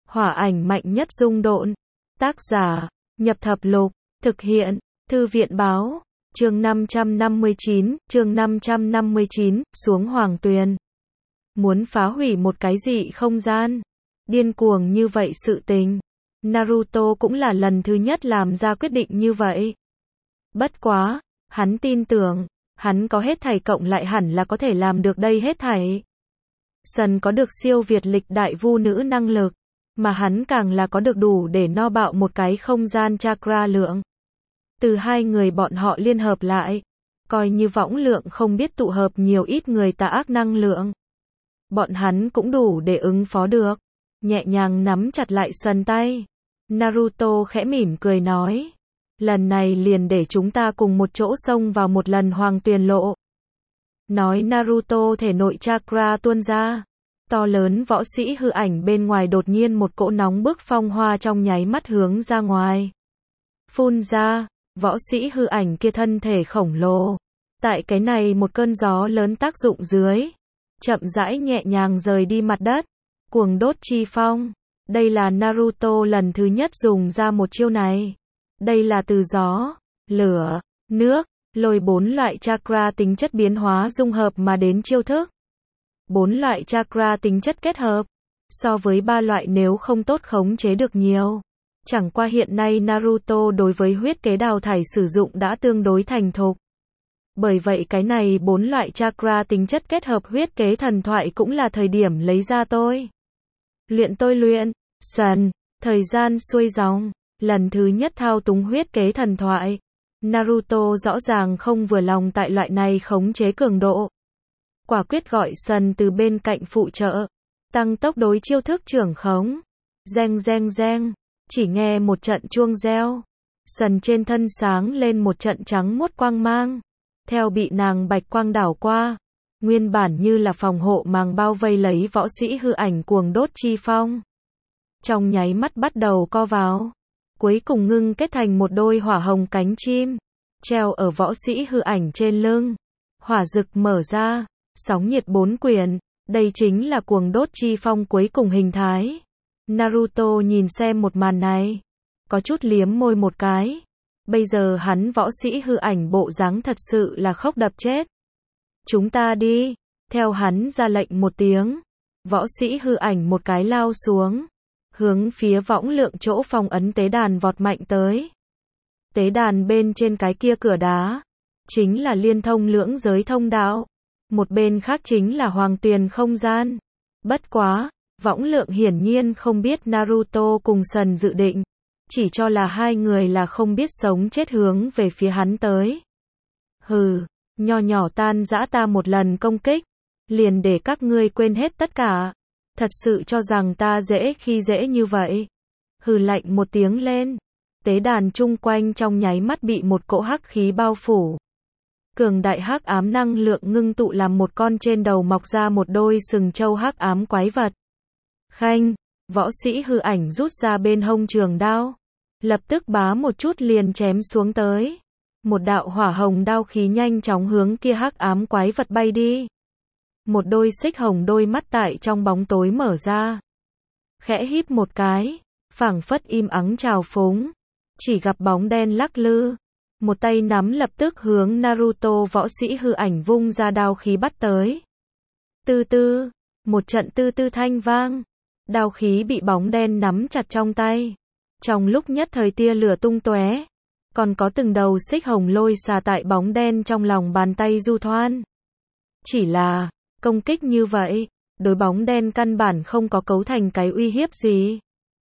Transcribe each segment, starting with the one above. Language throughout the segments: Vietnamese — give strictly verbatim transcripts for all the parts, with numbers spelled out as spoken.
Hỏa ảnh mạnh nhất dung độn. Tác giả, Nhập Thập Lục. Thực hiện, Thư viện báo. Chương năm trăm năm mươi chín, chương năm trăm năm mươi chín, xuống Hoàng Tuyền. Muốn phá hủy một cái dị không gian. Điên cuồng như vậy sự tình. Naruto cũng là lần thứ nhất làm ra quyết định như vậy. Bất quá, hắn tin tưởng, hắn có hết thảy cộng lại hẳn là có thể làm được đây hết thảy. Sần có được siêu việt lịch đại vu nữ năng lực, mà hắn càng là có được đủ để no bạo một cái không gian chakra lượng. Từ hai người bọn họ liên hợp lại, coi như võng lượng không biết tụ hợp nhiều ít người tà ác năng lượng. Bọn hắn cũng đủ để ứng phó được. Nhẹ nhàng nắm chặt lại Sần tay. Naruto khẽ mỉm cười nói. Lần này liền để chúng ta cùng một chỗ xông vào một lần Hoàng Tuyền lộ. Nói Naruto thể nội chakra tuôn ra. To lớn võ sĩ hư ảnh bên ngoài đột nhiên một cỗ nóng bức phong hoa trong nháy mắt hướng ra ngoài. Phun ra, võ sĩ hư ảnh kia thân thể khổng lồ. Tại cái này một cơn gió lớn tác dụng dưới. Chậm rãi nhẹ nhàng rời đi mặt đất. Cuồng đốt chi phong. Đây là Naruto lần thứ nhất dùng ra một chiêu này. Đây là từ gió, lửa, nước, lôi bốn loại chakra tính chất biến hóa dung hợp mà đến chiêu thức. Bốn loại chakra tính chất kết hợp. So với ba loại nếu không tốt khống chế được nhiều. Chẳng qua hiện nay Naruto đối với huyết kế đào thải sử dụng đã tương đối thành thục. Bởi vậy cái này bốn loại chakra tính chất kết hợp huyết kế thần thoại cũng là thời điểm lấy ra tôi. Luyện tôi luyện, Sần, thời gian xuôi dòng, lần thứ nhất thao túng huyết kế thần thoại. Naruto rõ ràng không vừa lòng tại loại này khống chế cường độ. Quả quyết gọi Sần từ bên cạnh phụ trợ, tăng tốc đối chiêu thức trưởng khống. Reng reng reng, chỉ nghe một trận chuông reo. Sần trên thân sáng lên một trận trắng muốt quang mang. Theo bị nàng bạch quang đảo qua, nguyên bản như là phòng hộ màng bao vây lấy võ sĩ hư ảnh cuồng đốt chi phong. Trong nháy mắt bắt đầu co vào, cuối cùng ngưng kết thành một đôi hỏa hồng cánh chim, treo ở võ sĩ hư ảnh trên lưng. Hỏa rực mở ra, sóng nhiệt bốn quyển, đây chính là cuồng đốt chi phong cuối cùng hình thái. Naruto nhìn xem một màn này, có chút liếm môi một cái. Bây giờ hắn võ sĩ hư ảnh bộ dáng thật sự là khóc đập chết. Chúng ta đi, theo hắn ra lệnh một tiếng. Võ sĩ hư ảnh một cái lao xuống, hướng phía võng lượng chỗ phong ấn tế đàn vọt mạnh tới. Tế đàn bên trên cái kia cửa đá, chính là liên thông lưỡng giới thông đạo. Một bên khác chính là Hoàng Tuyền không gian. Bất quá, võng lượng hiển nhiên không biết Naruto cùng Sần dự định. Chỉ cho là hai người là không biết sống chết hướng về phía hắn tới. Hừ, nho nhỏ tan dã ta một lần công kích, liền để các ngươi quên hết tất cả. Thật sự cho rằng ta dễ khi dễ như vậy. Hừ lạnh một tiếng lên. Tế đàn chung quanh trong nháy mắt bị một cỗ hắc khí bao phủ. Cường đại hắc ám năng lượng ngưng tụ làm một con trên đầu mọc ra một đôi sừng trâu hắc ám quái vật. Khanh, võ sĩ hư ảnh rút ra bên hông trường đao. Lập tức bá một chút liền chém xuống tới. Một đạo hỏa hồng đao khí nhanh chóng hướng kia hắc ám quái vật bay đi. Một đôi xích hồng đôi mắt tại trong bóng tối mở ra. Khẽ híp một cái, phảng phất im ắng trào phúng. Chỉ gặp bóng đen lắc lư. Một tay nắm lập tức hướng Naruto võ sĩ hư ảnh vung ra đao khí bắt tới. Tư tư, một trận tư tư thanh vang. Đao khí bị bóng đen nắm chặt trong tay. Trong lúc nhất thời tia lửa tung tóe, còn có từng đầu xích hồng lôi xà tại bóng đen trong lòng bàn tay du thoan. Chỉ là, công kích như vậy, đối bóng đen căn bản không có cấu thành cái uy hiếp gì.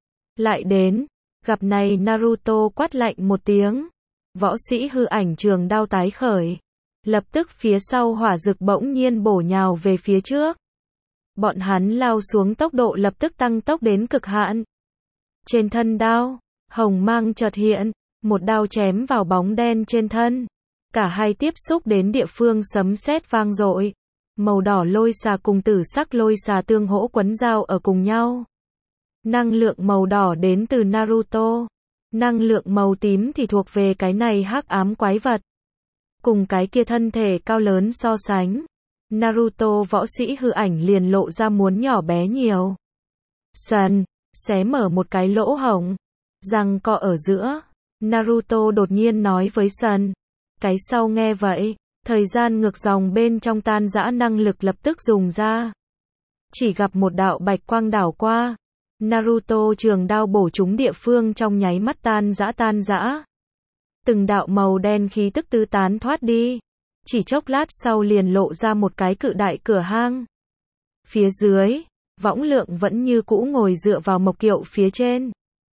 Lại đến, gặp này Naruto quát lạnh một tiếng. Võ sĩ hư ảnh trường đao tái khởi. Lập tức phía sau hỏa rực bỗng nhiên bổ nhào về phía trước. Bọn hắn lao xuống tốc độ lập tức tăng tốc đến cực hạn. Trên thân đao, hồng mang chợt hiện, một đao chém vào bóng đen trên thân. Cả hai tiếp xúc đến địa phương sấm sét vang dội. Màu đỏ lôi xà cùng tử sắc lôi xà tương hỗ quấn dao ở cùng nhau. Năng lượng màu đỏ đến từ Naruto. Năng lượng màu tím thì thuộc về cái này hắc ám quái vật. Cùng cái kia thân thể cao lớn so sánh, Naruto võ sĩ hư ảnh liền lộ ra muốn nhỏ bé nhiều. Sần, xé mở một cái lỗ hổng, răng co ở giữa. Naruto đột nhiên nói với Sần. Cái sau nghe vậy, thời gian ngược dòng bên trong tan rã năng lực lập tức dùng ra. Chỉ gặp một đạo bạch quang đảo qua, Naruto trường đao bổ trúng địa phương trong nháy mắt tan rã tan rã. Từng đạo màu đen khí tức tứ tán thoát đi, chỉ chốc lát sau liền lộ ra một cái cự đại cửa hang. Phía dưới, Võng Lượng vẫn như cũ ngồi dựa vào mộc kiệu phía trên.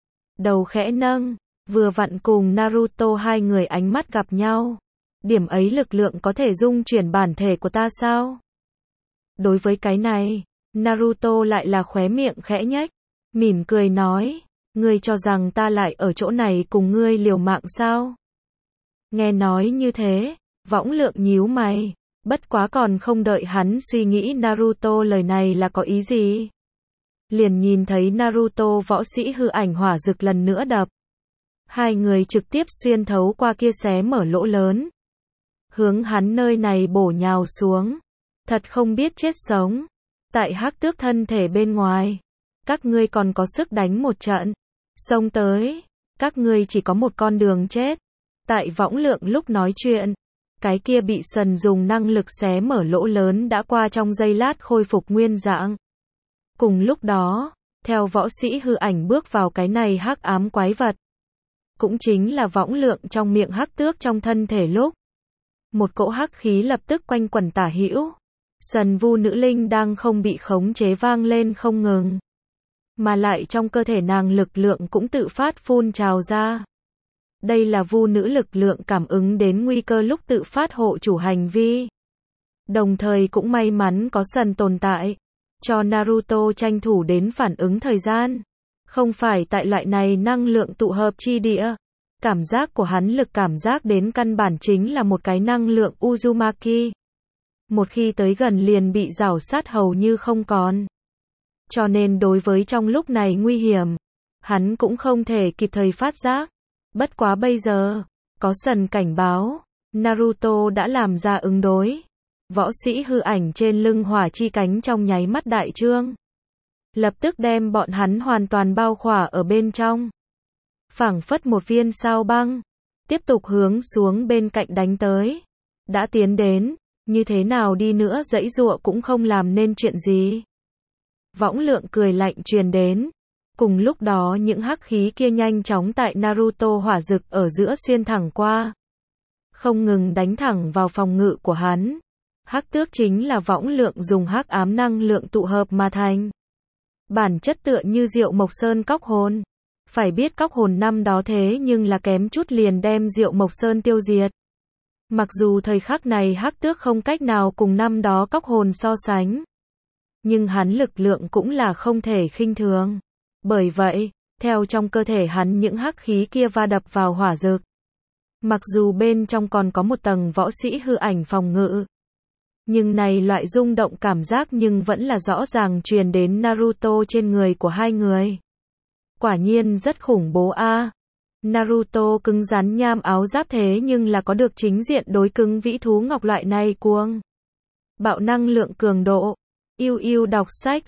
Đầu khẽ nâng, vừa vặn cùng Naruto hai người ánh mắt gặp nhau. Điểm ấy lực lượng có thể dung chuyển bản thể của ta sao? Đối với cái này, Naruto lại là khóe miệng khẽ nhếch, mỉm cười nói, ngươi cho rằng ta lại ở chỗ này cùng ngươi liều mạng sao? Nghe nói như thế, Võng Lượng nhíu mày, bất quá còn không đợi hắn suy nghĩ Naruto lời này là có ý gì. Liền nhìn thấy Naruto võ sĩ hư ảnh hỏa dực lần nữa đập. Hai người trực tiếp xuyên thấu qua kia xé mở lỗ lớn. Hướng hắn nơi này bổ nhào xuống. Thật không biết chết sống. Tại Hắc Tước thân thể bên ngoài. Các ngươi còn có sức đánh một trận. Xông tới. Các ngươi chỉ có một con đường chết. Tại Võng Lượng lúc nói chuyện. Cái kia bị Sần dùng năng lực xé mở lỗ lớn đã qua trong giây lát khôi phục nguyên dạng. Cùng lúc đó, theo võ sĩ hư ảnh bước vào cái này hắc ám quái vật. Cũng chính là Võng Lượng trong miệng Hắc Tước trong thân thể lúc. Một cỗ hắc khí lập tức quanh quẩn tả hữu. Sần Vu nữ linh đang không bị khống chế vang lên không ngừng. Mà lại trong cơ thể nàng lực lượng cũng tự phát phun trào ra. Đây là Vu nữ lực lượng cảm ứng đến nguy cơ lúc tự phát hộ chủ hành vi. Đồng thời cũng may mắn có Sần tồn tại, cho Naruto tranh thủ đến phản ứng thời gian. Không phải tại loại này năng lượng tụ hợp chi địa. Cảm giác của hắn lực cảm giác đến căn bản chính là một cái năng lượng Uzumaki. Một khi tới gần liền bị rào sát hầu như không còn. Cho nên đối với trong lúc này nguy hiểm, hắn cũng không thể kịp thời phát giác. Bất quá bây giờ, có Sần cảnh báo, Naruto đã làm ra ứng đối. Võ sĩ hư ảnh trên lưng hỏa chi cánh trong nháy mắt đại trương. Lập tức đem bọn hắn hoàn toàn bao khỏa ở bên trong. Phảng phất một viên sao băng. Tiếp tục hướng xuống bên cạnh đánh tới. Đã tiến đến, như thế nào đi nữa giãy giụa cũng không làm nên chuyện gì. Võng Lượng cười lạnh truyền đến. Cùng lúc đó những hắc khí kia nhanh chóng tại Naruto hỏa dực ở giữa xuyên thẳng qua. Không ngừng đánh thẳng vào phòng ngự của hắn. Hắc Tước chính là Võng Lượng dùng hắc ám năng lượng tụ hợp mà thành. Bản chất tựa như Diệu Mộc Sơn cóc hồn. Phải biết cóc hồn năm đó thế nhưng là kém chút liền đem Diệu Mộc Sơn tiêu diệt. Mặc dù thời khắc này Hắc Tước không cách nào cùng năm đó cóc hồn so sánh. Nhưng hắn lực lượng cũng là không thể khinh thường. Bởi vậy, theo trong cơ thể hắn những hắc khí kia va đập vào hỏa dực. Mặc dù bên trong còn có một tầng võ sĩ hư ảnh phòng ngự. Nhưng này loại rung động cảm giác nhưng vẫn là rõ ràng truyền đến Naruto trên người của hai người. Quả nhiên rất khủng bố a. À. Naruto cứng rắn nham áo giáp thế nhưng là có được chính diện đối cứng vĩ thú ngọc loại này cuồng. Bạo năng lượng cường độ. Yêu yêu đọc sách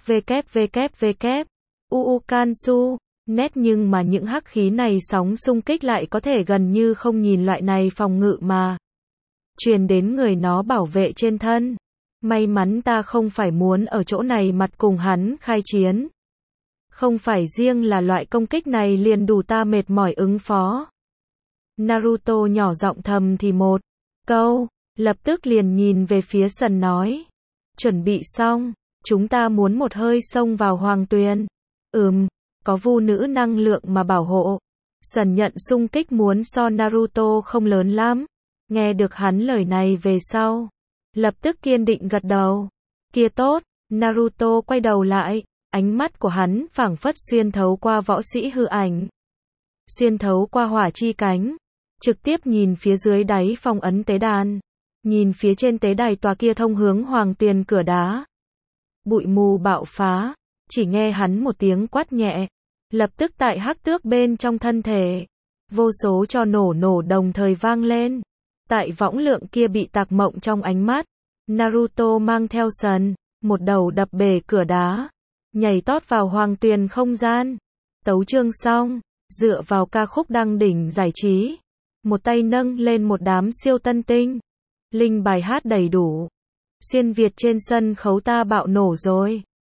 www. Uukansu. Nét nhưng mà những hắc khí này sóng xung kích lại có thể gần như không nhìn loại này phòng ngự mà. Truyền đến người nó bảo vệ trên thân. May mắn ta không phải muốn ở chỗ này mặt cùng hắn khai chiến. Không phải riêng là loại công kích này liền đủ ta mệt mỏi ứng phó. Naruto nhỏ giọng thầm thì một câu, lập tức liền nhìn về phía Sần nói. Chuẩn bị xong, chúng ta muốn một hơi xông vào Hoàng Tuyền. Ừm, có Vu nữ năng lượng mà bảo hộ. Sần nhận xung kích muốn so Naruto không lớn lắm. Nghe được hắn lời này về sau, lập tức kiên định gật đầu. Kia tốt, Naruto quay đầu lại, ánh mắt của hắn phảng phất xuyên thấu qua võ sĩ hư ảnh. Xuyên thấu qua hỏa chi cánh, trực tiếp nhìn phía dưới đáy phong ấn tế đàn. Nhìn phía trên tế đài tòa kia thông hướng Hoàng Tuyền cửa đá. Bụi mù bạo phá, chỉ nghe hắn một tiếng quát nhẹ. Lập tức tại Hắc Tước bên trong thân thể, vô số cho nổ nổ đồng thời vang lên. Tại Võng Lượng kia bị tạc mộng trong ánh mắt, Naruto mang theo Sần, một đầu đập bể cửa đá, nhảy tót vào Hoàng Tuyền không gian. Tấu chương xong, dựa vào ca khúc đăng đỉnh giải trí, một tay nâng lên một đám siêu tân tinh. Linh bài hát đầy đủ. Xuyên Việt trên sân khấu ta bạo nổ rồi.